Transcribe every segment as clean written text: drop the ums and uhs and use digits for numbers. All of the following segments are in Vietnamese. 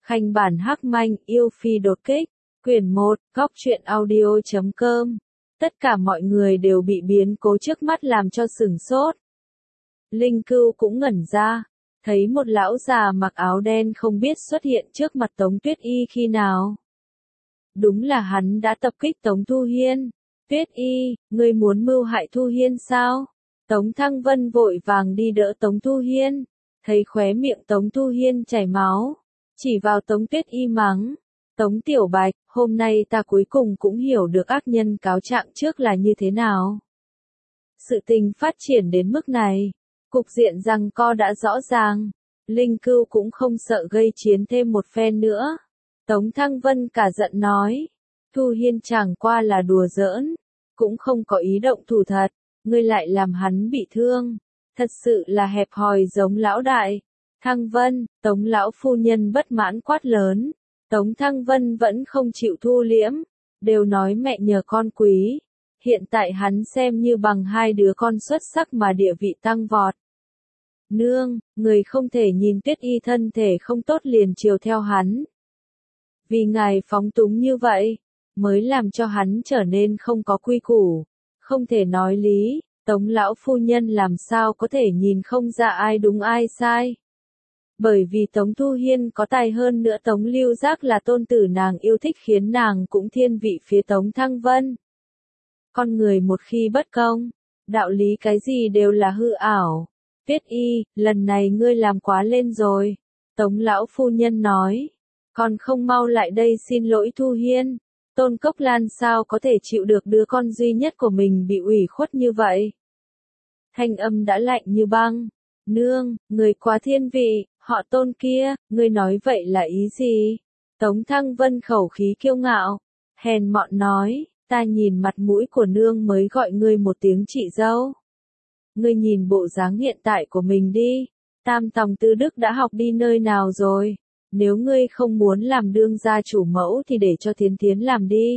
Khanh bản hắc manh yêu phi đột kích. Quyển 1, góc truyện audio.com. Tất cả mọi người đều bị biến cố trước mắt làm cho sửng sốt. Linh Cưu cũng ngẩn ra, thấy một lão già mặc áo đen không biết xuất hiện trước mặt Tống Tuyết Y khi nào. Đúng là hắn đã tập kích Tống Thu Hiên. Tuyết Y, ngươi muốn mưu hại Thu Hiên sao? Tống Thăng Vân vội vàng đi đỡ Tống Thu Hiên, thấy khóe miệng Tống Thu Hiên chảy máu, chỉ vào Tống Tuyết Y mắng. Tống Tiểu Bạch, hôm nay ta cuối cùng cũng hiểu được ác nhân cáo trạng trước là như thế nào. Sự tình phát triển đến mức này, cục diện giằng co đã rõ ràng, Linh Cưu cũng không sợ gây chiến thêm một phen nữa. Tống Thăng Vân cả giận nói, Thu Hiên chẳng qua là đùa giỡn, cũng không có ý động thủ thật, ngươi lại làm hắn bị thương, thật sự là hẹp hòi giống lão đại. Thăng Vân, Tống lão phu nhân bất mãn quát lớn. Tống Thăng Vân vẫn không chịu thu liễm, đều nói mẹ nhờ con quý, hiện tại hắn xem như bằng hai đứa con xuất sắc mà địa vị tăng vọt. Nương, người không thể nhìn Tuyết Y thân thể không tốt liền chiều theo hắn. Vì ngài phóng túng như vậy, mới làm cho hắn trở nên không có quy củ, không thể nói lý, Tống lão phu nhân làm sao có thể nhìn không ra ai đúng ai sai. Bởi vì Tống Thu Hiên có tài hơn nữa Tống Lưu Giác là tôn tử nàng yêu thích khiến nàng cũng thiên vị phía Tống Thăng Vân. Con người một khi bất công, đạo lý cái gì đều là hư ảo. Tuyết Y, lần này ngươi làm quá lên rồi. Tống lão phu nhân nói, còn không mau lại đây xin lỗi Thu Hiên. Tôn Cốc Lan sao có thể chịu được đứa con duy nhất của mình bị ủy khuất như vậy. Thanh âm đã lạnh như băng. Nương, người quá thiên vị, họ Tôn kia, ngươi nói vậy là ý gì? Tống Thăng Vân khẩu khí kiêu ngạo, hèn mọn nói, ta nhìn mặt mũi của nương mới gọi ngươi một tiếng chị dâu. Ngươi nhìn bộ dáng hiện tại của mình đi, Tam Tòng Tư Đức đã học đi nơi nào rồi? Nếu ngươi không muốn làm đương gia chủ mẫu thì để cho Thiến Thiến làm đi.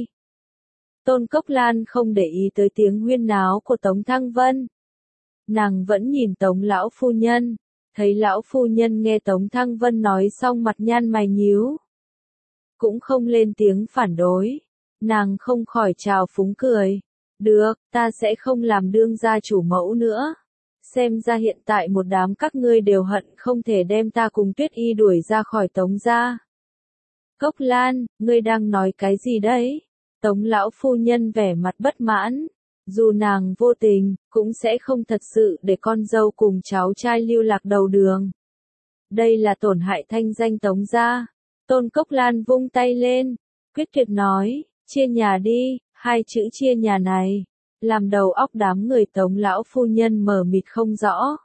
Tôn Cốc Lan không để ý tới tiếng huyên náo của Tống Thăng Vân. Nàng vẫn nhìn Tống lão phu nhân, thấy lão phu nhân nghe Tống Thăng Vân nói xong mặt nhăn mày nhíu. Cũng không lên tiếng phản đối, nàng không khỏi trào phúng cười. Được, ta sẽ không làm đương gia chủ mẫu nữa. Xem ra hiện tại một đám các ngươi đều hận không thể đem ta cùng Tuyết Y đuổi ra khỏi Tống gia. Cốc Lan, ngươi đang nói cái gì đấy? Tống lão phu nhân vẻ mặt bất mãn. Dù nàng vô tình, cũng sẽ không thật sự để con dâu cùng cháu trai lưu lạc đầu đường. Đây là tổn hại thanh danh Tống gia. Tôn Cốc Lan vung tay lên, quyết tuyệt nói, chia nhà đi, hai chữ chia nhà này, làm đầu óc đám người Tống lão phu nhân mờ mịt không rõ.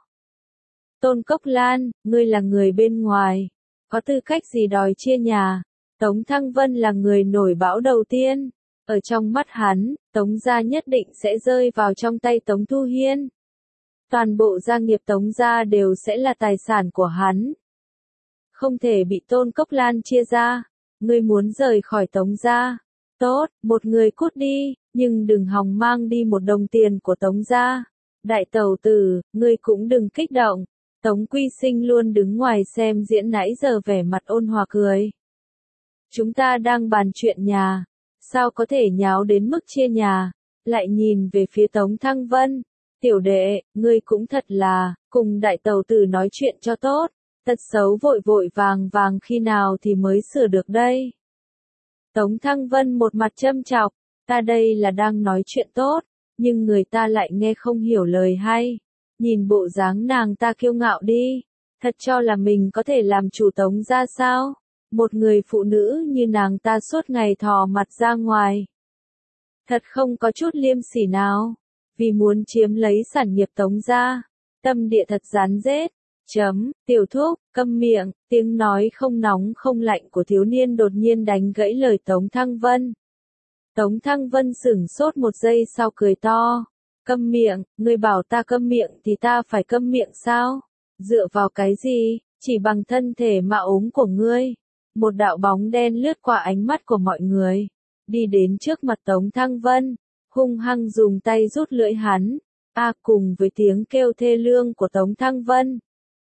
Tôn Cốc Lan, ngươi là người bên ngoài, có tư cách gì đòi chia nhà? Tống Thăng Vân là người nổi bão đầu tiên. Ở trong mắt hắn, Tống gia nhất định sẽ rơi vào trong tay Tống Thu Hiên. Toàn bộ gia nghiệp Tống gia đều sẽ là tài sản của hắn. Không thể bị Tôn Cốc Lan chia ra. Ngươi muốn rời khỏi Tống gia. Tốt, một người cút đi, nhưng đừng hòng mang đi một đồng tiền của Tống gia. Đại tẩu tử, ngươi cũng đừng kích động. Tống Quy Sinh luôn đứng ngoài xem diễn nãy giờ vẻ mặt ôn hòa cười. Chúng ta đang bàn chuyện nhà. Sao có thể nháo đến mức chia nhà? Lại nhìn về phía Tống Thăng Vân. Tiểu đệ, ngươi cũng thật là, cùng đại tẩu tử nói chuyện cho tốt. Tật xấu vội vội vàng khi nào thì mới sửa được đây? Tống Thăng Vân một mặt châm chọc, ta đây là đang nói chuyện tốt, nhưng người ta lại nghe không hiểu lời hay. Nhìn bộ dáng nàng ta kiêu ngạo đi, thật cho là mình có thể làm chủ Tống gia sao? Một người phụ nữ như nàng ta suốt ngày thò mặt ra ngoài. Thật không có chút liêm sỉ nào, vì muốn chiếm lấy sản nghiệp Tống gia, tâm địa thật rắn rết. Tiểu thúc, câm miệng, tiếng nói không nóng không lạnh của thiếu niên đột nhiên đánh gãy lời Tống Thăng Vân. Tống Thăng Vân sửng sốt một giây sau cười to. Câm miệng, ngươi bảo ta câm miệng thì ta phải câm miệng sao? Dựa vào cái gì, chỉ bằng thân thể mạo ốm của ngươi. Một đạo bóng đen lướt qua ánh mắt của mọi người, đi đến trước mặt Tống Thăng Vân, hung hăng dùng tay rút lưỡi hắn. Cùng với tiếng kêu thê lương của Tống Thăng Vân,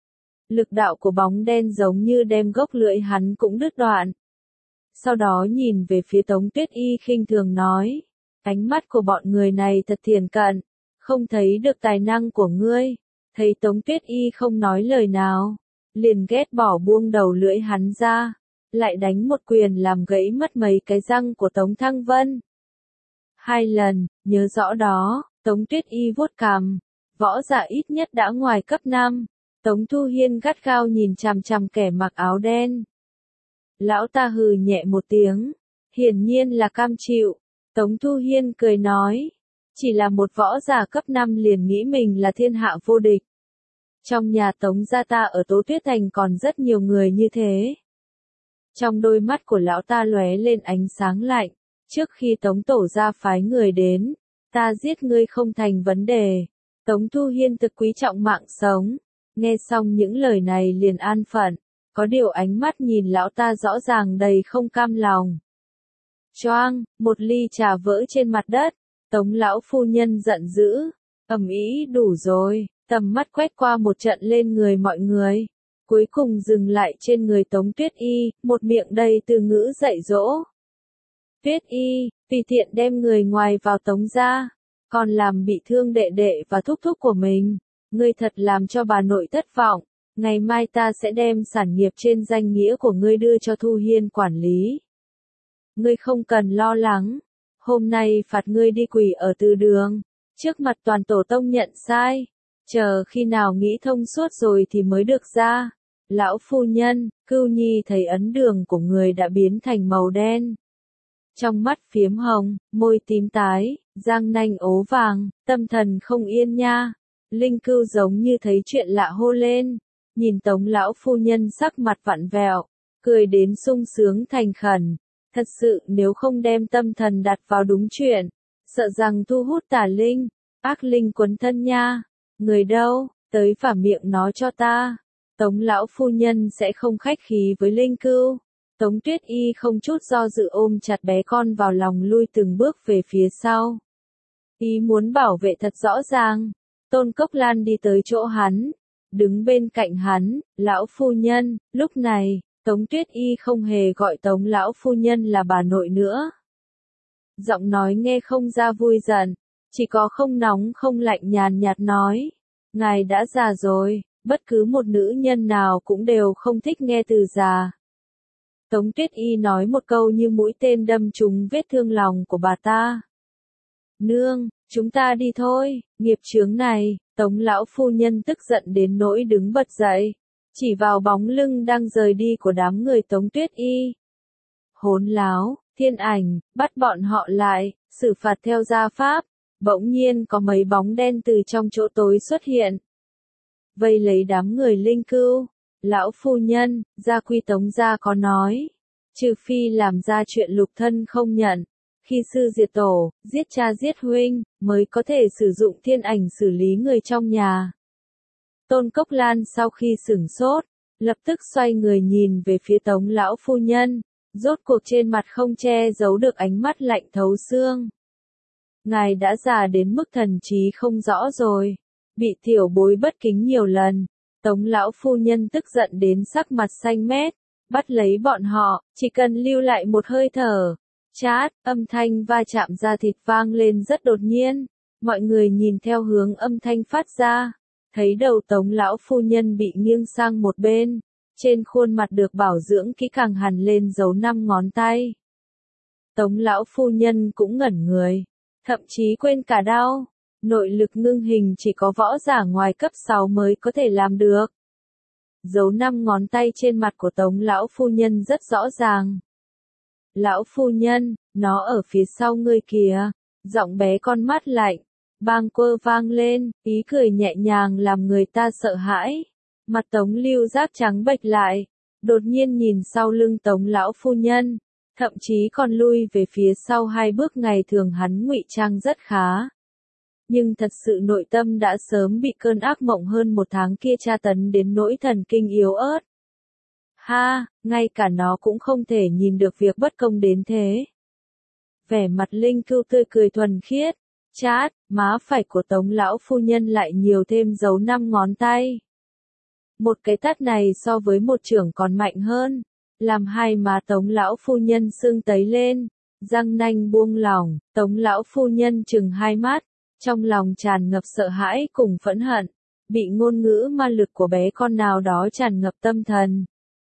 Lực đạo của bóng đen giống như đem gốc lưỡi hắn cũng đứt đoạn. Sau đó nhìn về phía Tống Tuyết Y khinh thường nói, ánh mắt của bọn người này thật thiển cận, không thấy được tài năng của ngươi. Thấy Tống Tuyết Y không nói lời nào, liền ghét bỏ buông đầu lưỡi hắn ra, lại đánh một quyền làm gãy mất mấy cái răng của Tống Thăng Vân. 2 lần, nhớ rõ đó, Tống Tuyết Y vuốt cằm, võ giả ít nhất đã ngoài cấp 5. Tống Thu Hiên gắt gao nhìn chằm chằm kẻ mặc áo đen. Lão ta hừ nhẹ một tiếng, hiển nhiên là cam chịu. Tống Thu Hiên cười nói, chỉ là một võ giả cấp 5 liền nghĩ mình là thiên hạ vô địch. Trong nhà Tống gia ta ở Tố Tuyết Thành còn rất nhiều người như thế. Trong đôi mắt của lão ta lóe lên ánh sáng lạnh, trước khi Tống tổ gia phái người đến, ta giết ngươi không thành vấn đề. Tống Thu Hiên thực quý trọng mạng sống, nghe xong những lời này liền an phận, có điều ánh mắt nhìn lão ta rõ ràng đầy không cam lòng. Choang, một ly trà vỡ trên mặt đất, Tống lão phu nhân giận dữ, ầm ĩ đủ rồi, tầm mắt quét qua một trận lên người mọi người, cuối cùng dừng lại trên người Tống Tuyết Y, một miệng đầy từ ngữ dạy dỗ. Tuyết Y, tùy tiện đem người ngoài vào Tống gia, còn làm bị thương đệ đệ và thúc thúc của mình, ngươi thật làm cho bà nội thất vọng, ngày mai ta sẽ đem sản nghiệp trên danh nghĩa của ngươi đưa cho Thu Hiên quản lý. Ngươi không cần lo lắng, hôm nay phạt ngươi đi quỳ ở từ đường, trước mặt toàn tổ tông nhận sai, chờ khi nào nghĩ thông suốt rồi thì mới được ra. Lão phu nhân, Cưu Nhi thấy ấn đường của người đã biến thành màu đen. Trong mắt phiếm hồng, môi tím tái, răng nanh ố vàng, tâm thần không yên nha. Linh Cưu giống như thấy chuyện lạ hô lên, nhìn Tống lão phu nhân sắc mặt vặn vẹo, cười đến sung sướng thành khẩn. Thật sự nếu không đem tâm thần đặt vào đúng chuyện, sợ rằng thu hút tà linh, ác linh quấn thân nha. Người đâu, tới phả miệng nói cho ta. Tống lão phu nhân sẽ không khách khí với Linh Cưu. Tống Tuyết Y không chút do dự ôm chặt bé con vào lòng lui từng bước về phía sau. Ý muốn bảo vệ thật rõ ràng. Tôn Cốc Lan đi tới chỗ hắn, đứng bên cạnh hắn, lão phu nhân, lúc này, Tống Tuyết Y không hề gọi Tống lão phu nhân là bà nội nữa. Giọng nói nghe không ra vui giận, chỉ có không nóng không lạnh nhàn nhạt nói, ngài đã già rồi, bất cứ một nữ nhân nào cũng đều không thích nghe từ già. Tống Tuyết Y nói một câu như mũi tên đâm trúng vết thương lòng của bà ta. Nương, chúng ta đi thôi, nghiệp chướng này, Tống lão phu nhân tức giận đến nỗi đứng bật dậy, chỉ vào bóng lưng đang rời đi của đám người Tống Tuyết Y. Hỗn láo, Thiên Ảnh, bắt bọn họ lại, xử phạt theo gia pháp. Bỗng nhiên có mấy bóng đen từ trong chỗ tối xuất hiện. Vây lấy đám người Linh Cưu. Lão phu nhân, gia quy Tống gia có nói, trừ phi làm ra chuyện lục thân không nhận, khi sư diệt tổ, giết cha giết huynh, mới có thể sử dụng Thiên Ảnh xử lý người trong nhà. Tôn Cốc Lan sau khi sửng sốt, lập tức xoay người nhìn về phía Tống lão phu nhân, rốt cuộc trên mặt không che giấu được ánh mắt lạnh thấu xương. Ngài đã già đến mức thần trí không rõ rồi, bị tiểu bối bất kính nhiều lần. Tống lão phu nhân tức giận đến sắc mặt xanh mét, bắt lấy bọn họ, chỉ cần lưu lại một hơi thở. Chát, âm thanh va chạm da thịt vang lên rất đột nhiên, mọi người nhìn theo hướng âm thanh phát ra, thấy đầu Tống lão phu nhân bị nghiêng sang một bên, trên khuôn mặt được bảo dưỡng kỹ càng hằn lên dấu 5 ngón tay. Tống lão phu nhân cũng ngẩn người, thậm chí quên cả đau. Nội lực ngưng hình chỉ có võ giả ngoài cấp 6 mới có thể làm được. Dấu 5 ngón tay trên mặt của Tống lão phu nhân rất rõ ràng. Lão phu nhân, nó ở phía sau ngươi kìa. Giọng bé con mắt lạnh, bang quơ vang lên, ý cười nhẹ nhàng làm người ta sợ hãi. Mặt Tống Lưu Giác trắng bệch lại, đột nhiên nhìn sau lưng Tống lão phu nhân, thậm chí còn lui về phía sau 2 bước. Ngày thường hắn ngụy trang rất khá, nhưng thật sự nội tâm đã sớm bị cơn ác mộng hơn 1 tháng kia tra tấn đến nỗi thần kinh yếu ớt. Ha, ngay cả nó cũng không thể nhìn được việc bất công đến thế. Vẻ mặt Linh Cưu tươi cười thuần khiết, chát, má phải của Tống lão phu nhân lại nhiều thêm dấu 5 ngón tay. Một cái tát này so với một chưởng còn mạnh hơn, làm hai má Tống lão phu nhân sưng tấy lên, răng nanh buông lỏng, Tống lão phu nhân trừng hai mắt, trong lòng tràn ngập sợ hãi cùng phẫn hận, bị ngôn ngữ ma lực của bé con nào đó tràn ngập tâm thần.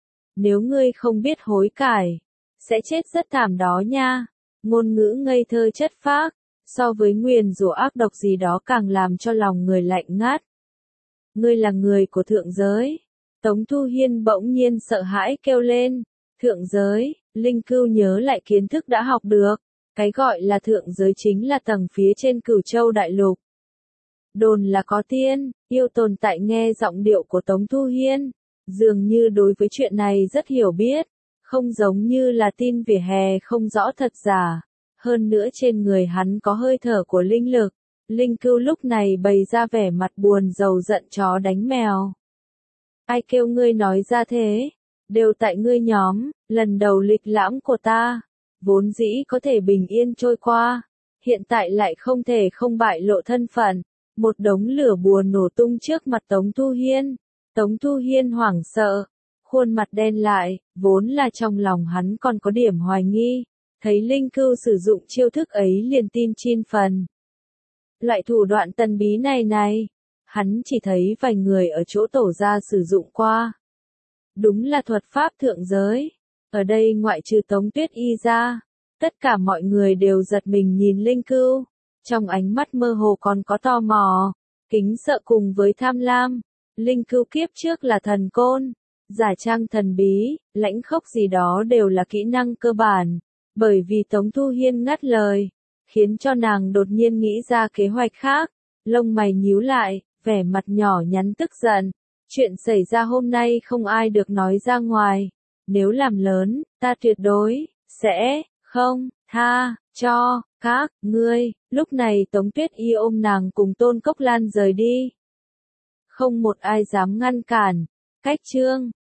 Nếu ngươi không biết hối cải, sẽ chết rất thảm đó nha. Ngôn ngữ ngây thơ chất phác, so với nguyền rủa ác độc gì đó càng làm cho lòng người lạnh ngắt. Ngươi là người của thượng giới. Tống Thu Hiên bỗng nhiên sợ hãi kêu lên. Thượng giới, Linh Cưu nhớ lại kiến thức đã học được. Cái gọi là thượng giới chính là tầng phía trên Cửu Châu Đại Lục. Đồn là có tiên, yêu tồn tại. Nghe giọng điệu của Tống Thu Hiên, dường như đối với chuyện này rất hiểu biết, không giống như là tin vỉa hè không rõ thật giả. Hơn nữa trên người hắn có hơi thở của linh lực. Linh Cưu lúc này bày ra vẻ mặt buồn rầu giận chó đánh mèo. Ai kêu ngươi nói ra thế? Đều tại ngươi nhóm, lần đầu lịch lãm của ta, vốn dĩ có thể bình yên trôi qua, hiện tại lại không thể không bại lộ thân phận. Một đống lửa buồn nổ tung trước mặt Tống Thu Hiên. Tống Thu Hiên hoảng sợ, khuôn mặt đen lại, vốn là trong lòng hắn còn có điểm hoài nghi, thấy Linh Cưu sử dụng chiêu thức ấy liền tin 9 phần. Loại thủ đoạn tân bí này, hắn chỉ thấy vài người ở chỗ tổ gia sử dụng qua. Đúng là thuật pháp thượng giới. Ở đây ngoại trừ Tống Tuyết Y ra, tất cả mọi người đều giật mình nhìn Linh Cưu. Trong ánh mắt mơ hồ còn có tò mò, kính sợ cùng với tham lam. Linh Cưu kiếp trước là thần côn, giả trang thần bí, lãnh khốc gì đó đều là kỹ năng cơ bản. Bởi vì Tống Thu Hiên ngắt lời, khiến cho nàng đột nhiên nghĩ ra kế hoạch khác. Lông mày nhíu lại, vẻ mặt nhỏ nhắn tức giận. Chuyện xảy ra hôm nay không ai được nói ra ngoài. Nếu làm lớn, ta tuyệt đối sẽ không tha cho các ngươi. Lúc này Tống Tuyết Y ôm nàng cùng Tôn Cốc Lan rời đi. Không một ai dám ngăn cản. Cách chương